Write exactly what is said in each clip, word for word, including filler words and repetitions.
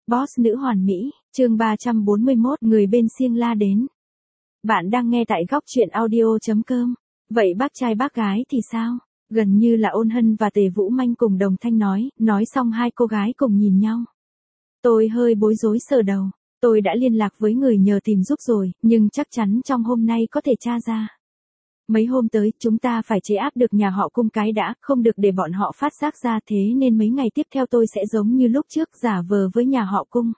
Boss nữ hoàn mỹ, chương ba trăm bốn mươi mốt, người bên siêng la đến. Bạn đang nghe tại góc truyện audio chấm com. Vậy bác trai bác gái thì sao? Gần như là Ôn Hân và Tề Vũ Manh cùng đồng thanh nói, nói xong hai cô gái cùng nhìn nhau. Tôi hơi bối rối sờ đầu. Tôi đã liên lạc với người nhờ tìm giúp rồi, nhưng chắc chắn trong hôm nay có thể tra ra. Mấy hôm tới, chúng ta phải chế áp được nhà họ Cung cái đã, không được để bọn họ phát giác ra, thế nên mấy ngày tiếp theo tôi sẽ giống như lúc trước giả vờ với nhà họ Cung.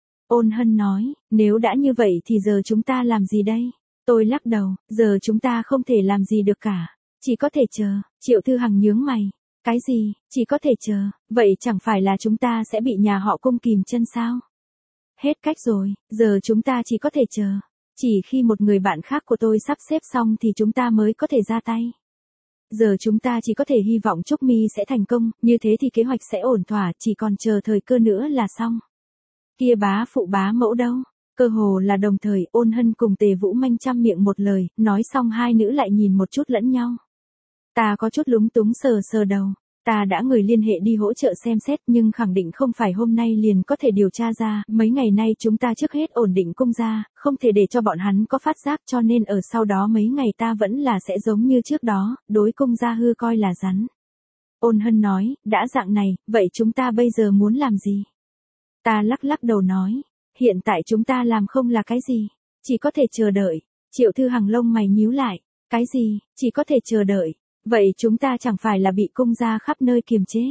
Ôn Hân nói, nếu đã như vậy thì giờ chúng ta làm gì đây? Tôi lắc đầu, giờ chúng ta không thể làm gì được cả. Chỉ có thể chờ. Triệu Thư Hằng nhướng mày. Cái gì, chỉ có thể chờ, vậy chẳng phải là chúng ta sẽ bị nhà họ Cung kìm chân sao? Hết cách rồi, giờ chúng ta chỉ có thể chờ. Chỉ khi một người bạn khác của tôi sắp xếp xong thì chúng ta mới có thể ra tay. Giờ chúng ta chỉ có thể hy vọng Trúc Mi sẽ thành công, như thế thì kế hoạch sẽ ổn thỏa, chỉ còn chờ thời cơ nữa là xong. Kia bá phụ bá mẫu đâu? Cơ hồ là đồng thời, Ôn Hân cùng Tề Vũ Manh chăm miệng một lời, nói xong hai nữ lại nhìn một chút lẫn nhau. Ta có chút lúng túng sờ sờ đầu. Ta đã người liên hệ đi hỗ trợ xem xét nhưng khẳng định không phải hôm nay liền có thể điều tra ra, mấy ngày nay chúng ta trước hết ổn định Cung gia, không thể để cho bọn hắn có phát giác, cho nên ở sau đó mấy ngày ta vẫn là sẽ giống như trước đó, đối Cung gia hư coi là rắn. Ôn Hân nói, đã dạng này, vậy chúng ta bây giờ muốn làm gì? Ta lắc lắc đầu nói, hiện tại chúng ta làm không là cái gì, chỉ có thể chờ đợi. Triệu Thư Hằng lông mày nhíu lại, cái gì, chỉ có thể chờ đợi. Vậy chúng ta chẳng phải là bị Cung gia khắp nơi kiềm chế.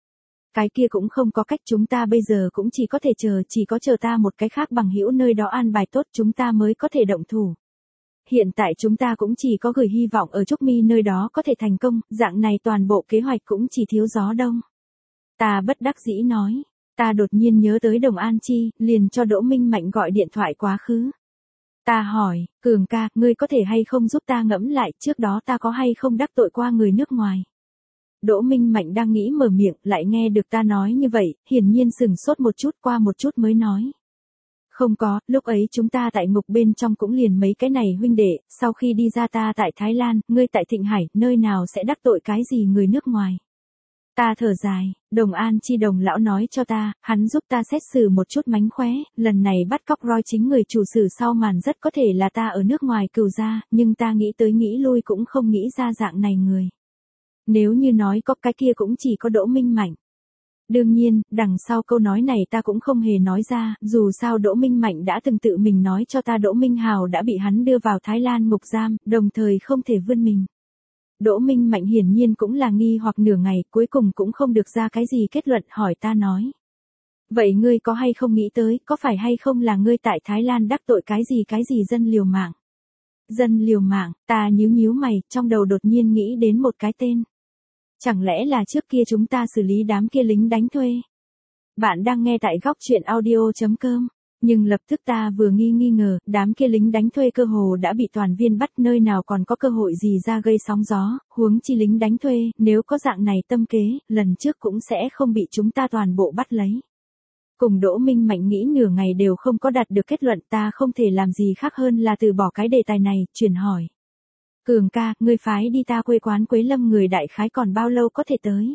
Cái kia cũng không có cách, chúng ta bây giờ cũng chỉ có thể chờ, chỉ có chờ ta một cái khác bằng hữu nơi đó an bài tốt chúng ta mới có thể động thủ. Hiện tại chúng ta cũng chỉ có gửi hy vọng ở Trúc Mi nơi đó có thể thành công, dạng này toàn bộ kế hoạch cũng chỉ thiếu gió đông. Ta bất đắc dĩ nói, ta đột nhiên nhớ tới Đồng An Chi, liền cho Đỗ Minh Mạnh gọi điện thoại quá khứ. Ta hỏi, Cường ca, ngươi có thể hay không giúp ta ngẫm lại, trước đó ta có hay không đắc tội qua người nước ngoài? Đỗ Minh Mạnh đang nghĩ mở miệng, lại nghe được ta nói như vậy, hiển nhiên sừng sốt một chút, qua một chút mới nói. Không có, lúc ấy chúng ta tại ngục bên trong cũng liền mấy cái này huynh đệ, sau khi đi ra ta tại Thái Lan, ngươi tại Thịnh Hải, nơi nào sẽ đắc tội cái gì người nước ngoài? Ta thở dài, Đồng An Chi đồng lão nói cho ta, hắn giúp ta xét xử một chút mánh khóe, lần này bắt cóc Roy chính người chủ sử sau màn rất có thể là ta ở nước ngoài cừu gia, nhưng ta nghĩ tới nghĩ lui cũng không nghĩ ra dạng này người. Nếu như nói có cái kia cũng chỉ có Đỗ Minh Mạnh. Đương nhiên, đằng sau câu nói này ta cũng không hề nói ra, dù sao Đỗ Minh Mạnh đã từng tự mình nói cho ta Đỗ Minh Hào đã bị hắn đưa vào Thái Lan ngục giam, đồng thời không thể vươn mình. Đỗ Minh Mạnh hiển nhiên cũng là nghi hoặc nửa ngày, cuối cùng cũng không được ra cái gì kết luận, hỏi ta nói. Vậy ngươi có hay không nghĩ tới, có phải hay không là ngươi tại Thái Lan đắc tội cái gì cái gì dân liều mạng? Dân liều mạng, ta nhíu nhíu mày, trong đầu đột nhiên nghĩ đến một cái tên. Chẳng lẽ là trước kia chúng ta xử lý đám kia lính đánh thuê? Bạn đang nghe tại góc truyện audio chấm com. Nhưng lập tức ta vừa nghi nghi ngờ, đám kia lính đánh thuê cơ hồ đã bị toàn viên bắt, nơi nào còn có cơ hội gì ra gây sóng gió, huống chi lính đánh thuê, nếu có dạng này tâm kế, lần trước cũng sẽ không bị chúng ta toàn bộ bắt lấy. Cùng Đỗ Minh Mạnh nghĩ nửa ngày đều không có đạt được kết luận, ta không thể làm gì khác hơn là từ bỏ cái đề tài này, chuyển hỏi. Cường ca, ngươi phái đi ta quê quán Quế Lâm người đại khái còn bao lâu có thể tới?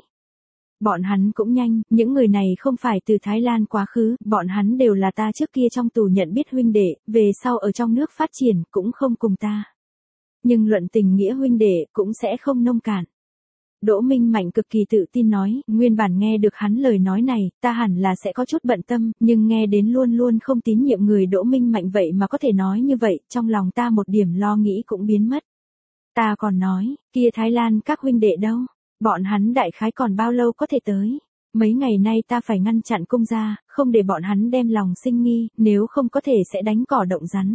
Bọn hắn cũng nhanh, những người này không phải từ Thái Lan quá khứ, bọn hắn đều là ta trước kia trong tù nhận biết huynh đệ, về sau ở trong nước phát triển, cũng không cùng ta. Nhưng luận tình nghĩa huynh đệ, cũng sẽ không nông cạn. Đỗ Minh Mạnh cực kỳ tự tin nói, nguyên bản nghe được hắn lời nói này, ta hẳn là sẽ có chút bận tâm, nhưng nghe đến luôn luôn không tín nhiệm người Đỗ Minh Mạnh vậy mà có thể nói như vậy, trong lòng ta một điểm lo nghĩ cũng biến mất. Ta còn nói, kia Thái Lan các huynh đệ đâu? Bọn hắn đại khái còn bao lâu có thể tới? Mấy ngày nay ta phải ngăn chặn Cung gia, không để bọn hắn đem lòng sinh nghi, nếu không có thể sẽ đánh cỏ động rắn.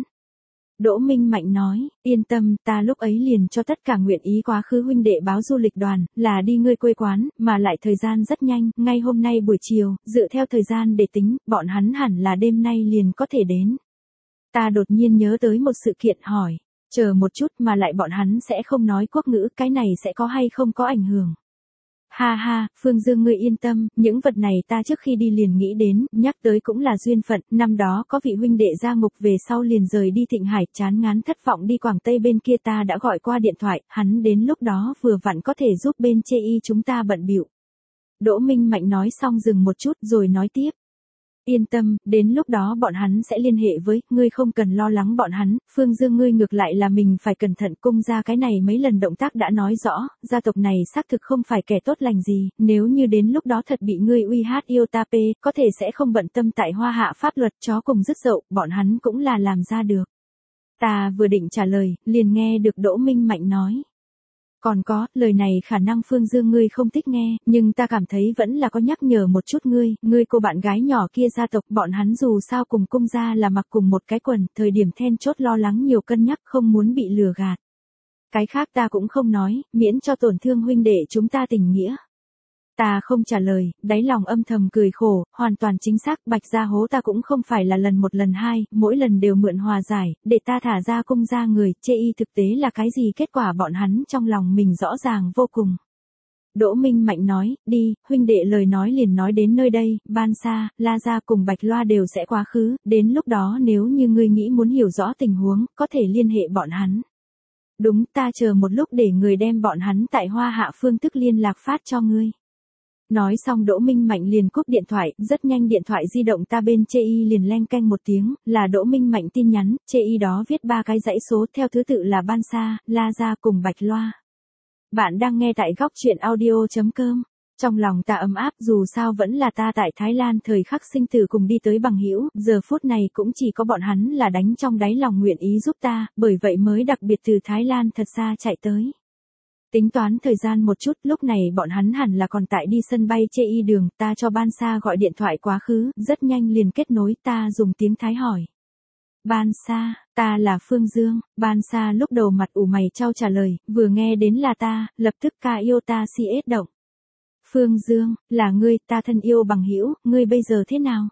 Đỗ Minh Mạnh nói, yên tâm, ta lúc ấy liền cho tất cả nguyện ý quá khứ huynh đệ báo du lịch đoàn, là đi ngươi quê quán, mà lại thời gian rất nhanh, ngay hôm nay buổi chiều, dựa theo thời gian để tính, bọn hắn hẳn là đêm nay liền có thể đến. Ta đột nhiên nhớ tới một sự kiện hỏi. Chờ một chút, mà lại bọn hắn sẽ không nói quốc ngữ, cái này sẽ có hay không có ảnh hưởng? Ha ha, Phương Dương ngươi yên tâm, những vật này ta trước khi đi liền nghĩ đến, nhắc tới cũng là duyên phận, năm đó có vị huynh đệ ra ngục về sau liền rời đi Thịnh Hải, chán ngán thất vọng đi Quảng Tây bên kia, ta đã gọi qua điện thoại, hắn đến lúc đó vừa vặn có thể giúp bên chê y chúng ta bận bịu. Đỗ Minh Mạnh nói xong dừng một chút rồi nói tiếp. Yên tâm, đến lúc đó bọn hắn sẽ liên hệ với, ngươi không cần lo lắng bọn hắn, Phương Dương ngươi ngược lại là mình phải cẩn thận, cung gia cái này mấy lần động tác đã nói rõ, gia tộc này xác thực không phải kẻ tốt lành gì, nếu như đến lúc đó thật bị ngươi uy hát yêu ta pê, có thể sẽ không bận tâm tại Hoa Hạ pháp luật, chó cùng dứt dậu, bọn hắn cũng là làm ra được. Ta vừa định trả lời, liền nghe được Đỗ Minh Mạnh nói. Còn có, lời này khả năng Phương Dương ngươi không thích nghe, nhưng ta cảm thấy vẫn là có nhắc nhở một chút ngươi, ngươi cô bạn gái nhỏ kia gia tộc, bọn hắn dù sao cùng cung gia là mặc cùng một cái quần, thời điểm then chốt lo lắng nhiều cân nhắc, không muốn bị lừa gạt. Cái khác ta cũng không nói, miễn cho tổn thương huynh đệ chúng ta tình nghĩa. Ta không trả lời, đáy lòng âm thầm cười khổ, hoàn toàn chính xác, Bạch gia hố ta cũng không phải là lần một lần hai, mỗi lần đều mượn hòa giải, để ta thả ra cung gia người, chê y thực tế là cái gì, kết quả bọn hắn trong lòng mình rõ ràng vô cùng. Đỗ Minh Mạnh nói, đi, huynh đệ lời nói liền nói đến nơi đây, Ban Sa, La Gia cùng Bạch Loa đều sẽ quá khứ, đến lúc đó nếu như ngươi nghĩ muốn hiểu rõ tình huống, có thể liên hệ bọn hắn. Đúng, ta chờ một lúc để người đem bọn hắn tại Hoa Hạ phương thức liên lạc phát cho ngươi. Nói xong Đỗ Minh Mạnh liền cúp điện thoại, rất nhanh điện thoại di động ta bên chê y liền leng canh một tiếng, là Đỗ Minh Mạnh tin nhắn, chê y đó viết ba cái dãy số theo thứ tự là Ban Sa, La Gia cùng Bạch Loa. Bạn đang nghe tại góc truyện audio chấm com. Trong lòng ta ấm áp, dù sao vẫn là ta tại Thái Lan thời khắc sinh tử cùng đi tới bằng hữu, giờ phút này cũng chỉ có bọn hắn là đánh trong đáy lòng nguyện ý giúp ta, bởi vậy mới đặc biệt từ Thái Lan thật xa chạy tới. Tính toán thời gian một chút, lúc này bọn hắn hẳn là còn tại đi sân bay chê y đường, ta cho Ban Sa gọi điện thoại quá khứ, rất nhanh liền kết nối, ta dùng tiếng Thái hỏi. Ban Sa, ta là Phương Dương, Ban Sa lúc đầu mặt ủ mày chau trả lời, vừa nghe đến là ta, lập tức ca yêu ta si ết động. Phương Dương, là ngươi, ta thân yêu bằng hữu, ngươi bây giờ thế nào?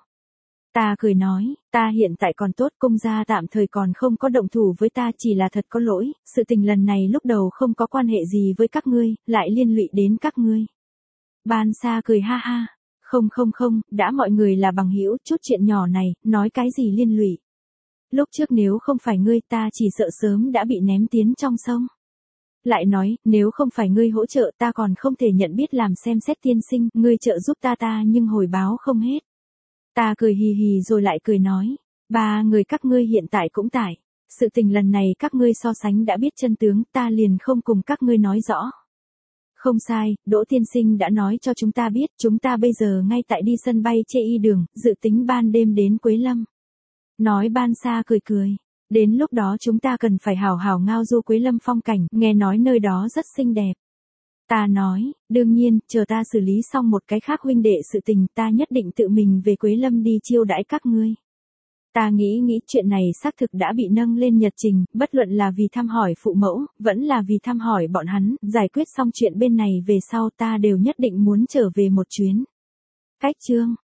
Ta cười nói, ta hiện tại còn tốt, cung gia tạm thời còn không có động thủ với ta, chỉ là thật có lỗi, sự tình lần này lúc đầu không có quan hệ gì với các ngươi, lại liên lụy đến các ngươi. Ban Sa cười ha ha, không không không, đã mọi người là bằng hữu, chút chuyện nhỏ này, nói cái gì liên lụy. Lúc trước nếu không phải ngươi ta chỉ sợ sớm đã bị ném tiến trong sông. Lại nói, nếu không phải ngươi hỗ trợ ta còn không thể nhận biết làm xem xét tiên sinh, ngươi trợ giúp ta ta nhưng hồi báo không hết. Ta cười hì hì rồi lại cười nói, ba người các ngươi hiện tại cũng tại, sự tình lần này các ngươi so sánh đã biết chân tướng, ta liền không cùng các ngươi nói rõ. Không sai, Đỗ tiên sinh đã nói cho chúng ta biết, chúng ta bây giờ ngay tại đi sân bay chê y đường, dự tính ban đêm đến Quế Lâm. Nói Ban Sa cười cười, đến lúc đó chúng ta cần phải hào hào ngao du Quế Lâm phong cảnh, nghe nói nơi đó rất xinh đẹp. Ta nói, đương nhiên, chờ ta xử lý xong một cái khác huynh đệ sự tình, ta nhất định tự mình về Quế Lâm đi chiêu đãi các ngươi. Ta nghĩ nghĩ chuyện này xác thực đã bị nâng lên nhật trình, bất luận là vì thăm hỏi phụ mẫu, vẫn là vì thăm hỏi bọn hắn, giải quyết xong chuyện bên này về sau ta đều nhất định muốn trở về một chuyến. Cách chương